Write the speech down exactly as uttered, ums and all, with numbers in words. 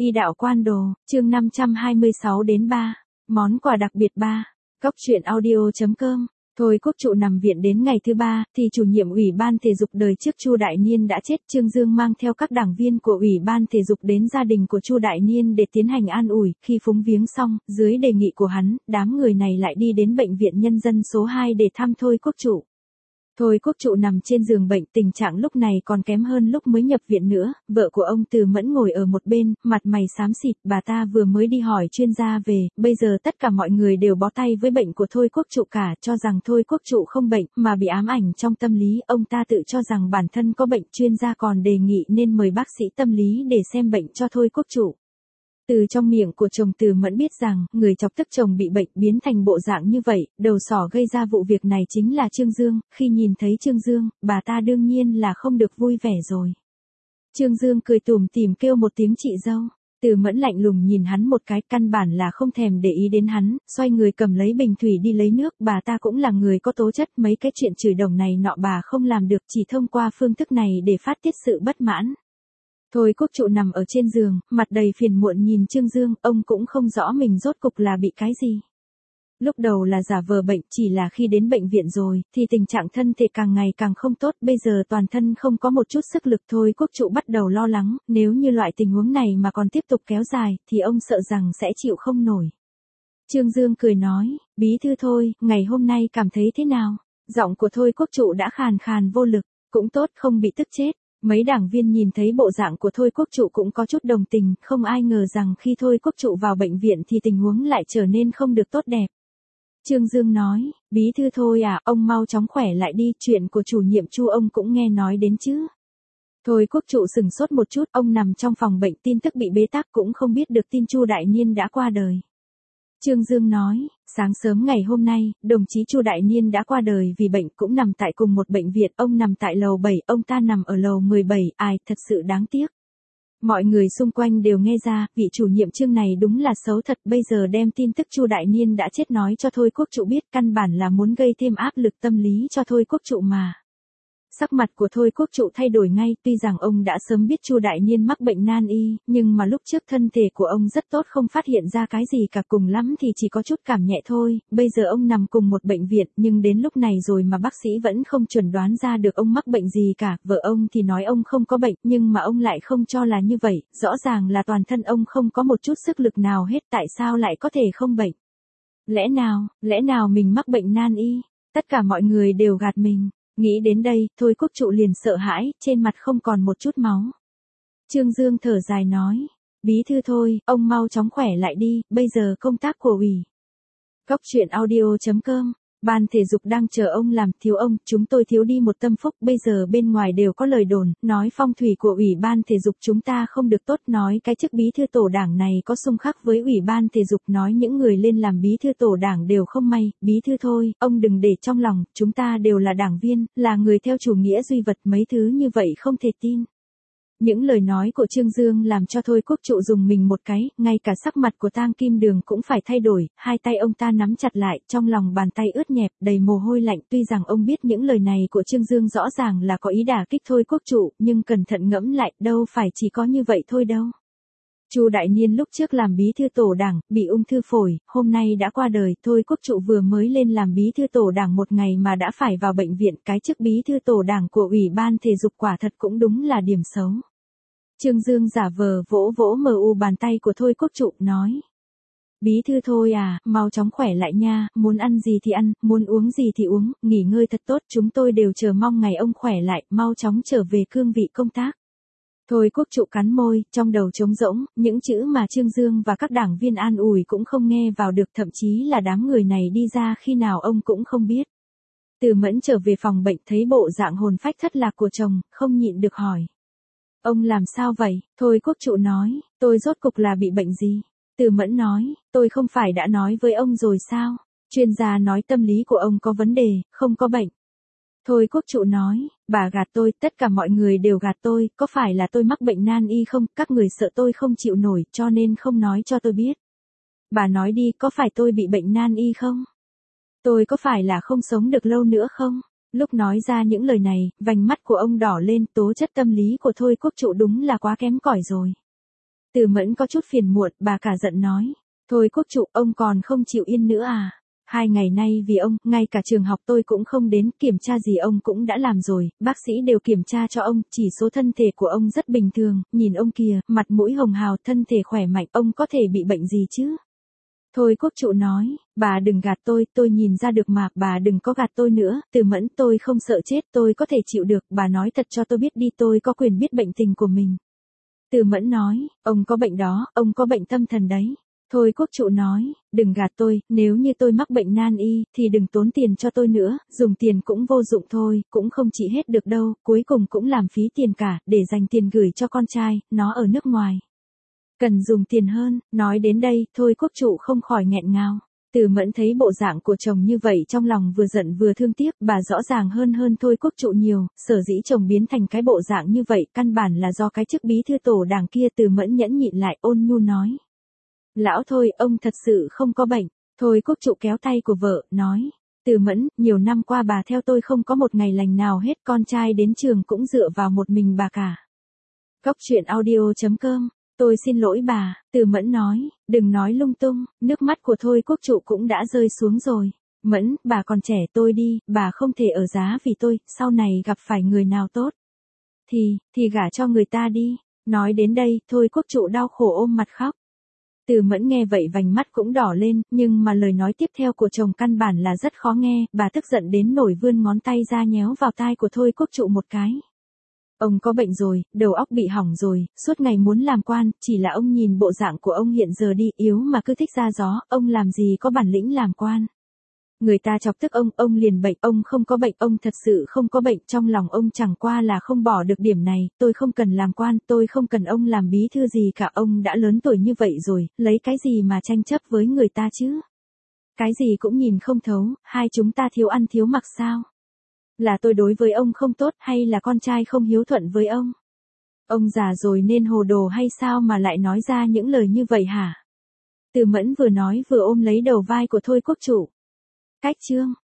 Y đạo quan đồ, chương năm trăm hai mươi sáu đến ba. Món quà đặc biệt ba. Góc truyện audio.com. Thôi Quốc Trụ nằm viện đến ngày thứ ba, thì chủ nhiệm Ủy ban Thể dục đời trước Chu Đại Niên đã chết. Trương Dương mang theo các đảng viên của Ủy ban Thể dục đến gia đình của Chu Đại Niên để tiến hành an ủi. Khi phúng viếng xong, dưới đề nghị của hắn, đám người này lại đi đến bệnh viện nhân dân số hai để thăm Thôi Quốc Trụ. Thôi Quốc Trụ nằm trên giường bệnh, tình trạng lúc này còn kém hơn lúc mới nhập viện nữa. Vợ của ông Từ Mẫn ngồi ở một bên, mặt mày xám xịt. Bà ta vừa mới đi hỏi chuyên gia về, bây giờ tất cả mọi người đều bó tay với bệnh của Thôi Quốc Trụ cả, cho rằng Thôi Quốc Trụ không bệnh, mà bị ám ảnh trong tâm lý. Ông ta tự cho rằng bản thân có bệnh, chuyên gia còn đề nghị nên mời bác sĩ tâm lý để xem bệnh cho Thôi Quốc Trụ. Từ trong miệng của chồng Từ Mẫn biết rằng, người chọc tức chồng bị bệnh biến thành bộ dạng như vậy, đầu sỏ gây ra vụ việc này chính là Trương Dương. Khi nhìn thấy Trương Dương, bà ta đương nhiên là không được vui vẻ rồi. Trương Dương cười tủm tỉm kêu một tiếng chị dâu. Từ Mẫn lạnh lùng nhìn hắn một cái, căn bản là không thèm để ý đến hắn, xoay người cầm lấy bình thủy đi lấy nước. Bà ta cũng là người có tố chất, mấy cái chuyện chửi đồng này nọ bà không làm được, chỉ thông qua phương thức này để phát tiết sự bất mãn. Thôi Quốc Trụ nằm ở trên giường, mặt đầy phiền muộn nhìn Trương Dương, ông cũng không rõ mình rốt cục là bị cái gì. Lúc đầu là giả vờ bệnh, chỉ là khi đến bệnh viện rồi, thì tình trạng thân thể càng ngày càng không tốt, bây giờ toàn thân không có một chút sức lực. Thôi Quốc Trụ bắt đầu lo lắng, nếu như loại tình huống này mà còn tiếp tục kéo dài, thì ông sợ rằng sẽ chịu không nổi. Trương Dương cười nói, bí thư Thôi, ngày hôm nay cảm thấy thế nào? Giọng của Thôi Quốc Trụ đã khàn khàn vô lực, cũng tốt không bị tức chết. Mấy đảng viên nhìn thấy bộ dạng của Thôi Quốc Trụ cũng có chút đồng tình, không ai ngờ rằng khi Thôi Quốc Trụ vào bệnh viện thì tình huống lại trở nên không được tốt đẹp. Trương Dương nói, bí thư Thôi à, ông mau chóng khỏe lại đi, chuyện của chủ nhiệm Chu ông cũng nghe nói đến chứ. Thôi Quốc Trụ sửng sốt một chút, ông nằm trong phòng bệnh, tin tức bị bế tắc, cũng không biết được tin Chu Đại Niên đã qua đời. Trương Dương nói, sáng sớm ngày hôm nay, đồng chí Chu Đại Niên đã qua đời vì bệnh, cũng nằm tại cùng một bệnh viện. Ông nằm tại lầu bảy, ông ta nằm ở lầu mười bảy, ai, thật sự đáng tiếc. Mọi người xung quanh đều nghe ra, vị chủ nhiệm Trương này đúng là xấu thật, bây giờ đem tin tức Chu Đại Niên đã chết nói cho Thôi Quốc Trụ biết, căn bản là muốn gây thêm áp lực tâm lý cho Thôi Quốc Trụ mà. Sắc mặt của Thôi Quốc Trụ thay đổi ngay, tuy rằng ông đã sớm biết Chu Đại Niên mắc bệnh nan y, nhưng mà lúc trước thân thể của ông rất tốt, không phát hiện ra cái gì cả, cùng lắm thì chỉ có chút cảm nhẹ thôi. Bây giờ ông nằm cùng một bệnh viện, nhưng đến lúc này rồi mà bác sĩ vẫn không chuẩn đoán ra được ông mắc bệnh gì cả. Vợ ông thì nói ông không có bệnh, nhưng mà ông lại không cho là như vậy, rõ ràng là toàn thân ông không có một chút sức lực nào hết, tại sao lại có thể không bệnh? Lẽ nào, lẽ nào mình mắc bệnh nan y? Tất cả mọi người đều gạt mình. Nghĩ đến đây, Thôi Quốc Trụ liền sợ hãi, trên mặt không còn một chút máu. Trương Dương thở dài nói, bí thư Thôi, ông mau chóng khỏe lại đi, bây giờ công tác của ủy. Góc truyện audio.com. Ban thể dục đang chờ ông làm, thiếu ông, chúng tôi thiếu đi một tâm phúc. Bây giờ bên ngoài đều có lời đồn, nói phong thủy của ủy ban thể dục chúng ta không được tốt, nói cái chức bí thư tổ đảng này có xung khắc với ủy ban thể dục, nói những người lên làm bí thư tổ đảng đều không may. Bí thư Thôi, ông đừng để trong lòng, chúng ta đều là đảng viên, là người theo chủ nghĩa duy vật, mấy thứ như vậy không thể tin. Những lời nói của Trương Dương làm cho Thôi Quốc Trụ dùng mình một cái, ngay cả sắc mặt của Tang Kim Đường cũng phải thay đổi, hai tay ông ta nắm chặt lại, trong lòng bàn tay ướt nhẹp, đầy mồ hôi lạnh. Tuy rằng ông biết những lời này của Trương Dương rõ ràng là có ý đả kích Thôi Quốc Trụ, nhưng cẩn thận ngẫm lại, đâu phải chỉ có như vậy thôi đâu. Chu Đại Niên lúc trước làm bí thư tổ đảng, bị ung thư phổi, hôm nay đã qua đời. Thôi Quốc Trụ vừa mới lên làm bí thư tổ đảng một ngày mà đã phải vào bệnh viện, cái chức bí thư tổ đảng của ủy ban thể dục quả thật cũng đúng là điểm xấu. Trương Dương giả vờ vỗ vỗ mờ u bàn tay của Thôi Quốc Trụ, nói. Bí thư Thôi à, mau chóng khỏe lại nha, muốn ăn gì thì ăn, muốn uống gì thì uống, nghỉ ngơi thật tốt, chúng tôi đều chờ mong ngày ông khỏe lại, mau chóng trở về cương vị công tác. Thôi Quốc Trụ cắn môi, trong đầu trống rỗng, những chữ mà Trương Dương và các đảng viên an ủi cũng không nghe vào được, thậm chí là đám người này đi ra khi nào ông cũng không biết. Từ Mẫn trở về phòng bệnh thấy bộ dạng hồn phách thất lạc của chồng, không nhịn được hỏi. Ông làm sao vậy? Thôi Quốc Trụ nói, tôi rốt cục là bị bệnh gì? Từ Mẫn nói, tôi không phải đã nói với ông rồi sao? Chuyên gia nói tâm lý của ông có vấn đề, không có bệnh. Thôi Quốc Trụ nói, bà gạt tôi, tất cả mọi người đều gạt tôi, có phải là tôi mắc bệnh nan y không? Các người sợ tôi không chịu nổi, cho nên không nói cho tôi biết. Bà nói đi, có phải tôi bị bệnh nan y không? Tôi có phải là không sống được lâu nữa không? Lúc nói ra những lời này, vành mắt của ông đỏ lên, tố chất tâm lý của Thôi Quốc Trụ đúng là quá kém cỏi rồi. Từ Mẫn có chút phiền muộn, bà cả giận nói. Thôi quốc trụ, ông còn không chịu yên nữa à? Hai ngày nay vì ông, ngay cả trường học tôi cũng không đến, kiểm tra gì ông cũng đã làm rồi, bác sĩ đều kiểm tra cho ông, chỉ số thân thể của ông rất bình thường, nhìn ông kìa, mặt mũi hồng hào, thân thể khỏe mạnh, ông có thể bị bệnh gì chứ? Thôi quốc trụ nói, bà đừng gạt tôi, tôi nhìn ra được mà, bà đừng có gạt tôi nữa, Từ Mẫn, tôi không sợ chết, tôi có thể chịu được, bà nói thật cho tôi biết đi, tôi có quyền biết bệnh tình của mình. Từ Mẫn nói, ông có bệnh đó, ông có bệnh tâm thần đấy. Thôi quốc trụ nói, đừng gạt tôi, nếu như tôi mắc bệnh nan y, thì đừng tốn tiền cho tôi nữa, dùng tiền cũng vô dụng thôi, cũng không trị hết được đâu, cuối cùng cũng làm phí tiền cả, để dành tiền gửi cho con trai, nó ở nước ngoài. Cần dùng tiền hơn, nói đến đây, thôi quốc trụ không khỏi nghẹn ngào. Từ Mẫn thấy bộ dạng của chồng như vậy trong lòng vừa giận vừa thương tiếc, bà rõ ràng hơn hơn thôi quốc trụ nhiều, sở dĩ chồng biến thành cái bộ dạng như vậy, căn bản là do cái chức bí thư tổ đảng kia. Từ Mẫn nhẫn nhịn lại, ôn nhu nói. Lão thôi, ông thật sự không có bệnh. Thôi quốc trụ kéo tay của vợ, nói. Từ Mẫn, nhiều năm qua bà theo tôi không có một ngày lành nào hết, con trai đến trường cũng dựa vào một mình bà cả. Góc truyện audio chấm com. Tôi xin lỗi bà, Từ Mẫn nói, đừng nói lung tung, nước mắt của Thôi quốc trụ cũng đã rơi xuống rồi. Mẫn, bà còn trẻ, tôi đi, bà không thể ở giá vì tôi, sau này gặp phải người nào tốt. Thì, thì gả cho người ta đi. Nói đến đây, Thôi quốc trụ đau khổ ôm mặt khóc. Từ Mẫn nghe vậy vành mắt cũng đỏ lên, nhưng mà lời nói tiếp theo của chồng căn bản là rất khó nghe, bà tức giận đến nổi vươn ngón tay ra nhéo vào tai của Thôi quốc trụ một cái. Ông có bệnh rồi, đầu óc bị hỏng rồi, suốt ngày muốn làm quan, chỉ là ông nhìn bộ dạng của ông hiện giờ đi, yếu mà cứ thích ra gió, ông làm gì có bản lĩnh làm quan. Người ta chọc tức ông, ông liền bệnh, ông không có bệnh, ông thật sự không có bệnh, trong lòng ông chẳng qua là không bỏ được điểm này, tôi không cần làm quan, tôi không cần ông làm bí thư gì cả, ông đã lớn tuổi như vậy rồi, lấy cái gì mà tranh chấp với người ta chứ? Cái gì cũng nhìn không thấu, hai chúng ta thiếu ăn thiếu mặc sao? Là tôi đối với ông không tốt hay là con trai không hiếu thuận với ông? Ông già rồi nên hồ đồ hay sao mà lại nói ra những lời như vậy hả? Từ Mẫn vừa nói vừa ôm lấy đầu vai của Thôi quốc trụ. Cách chương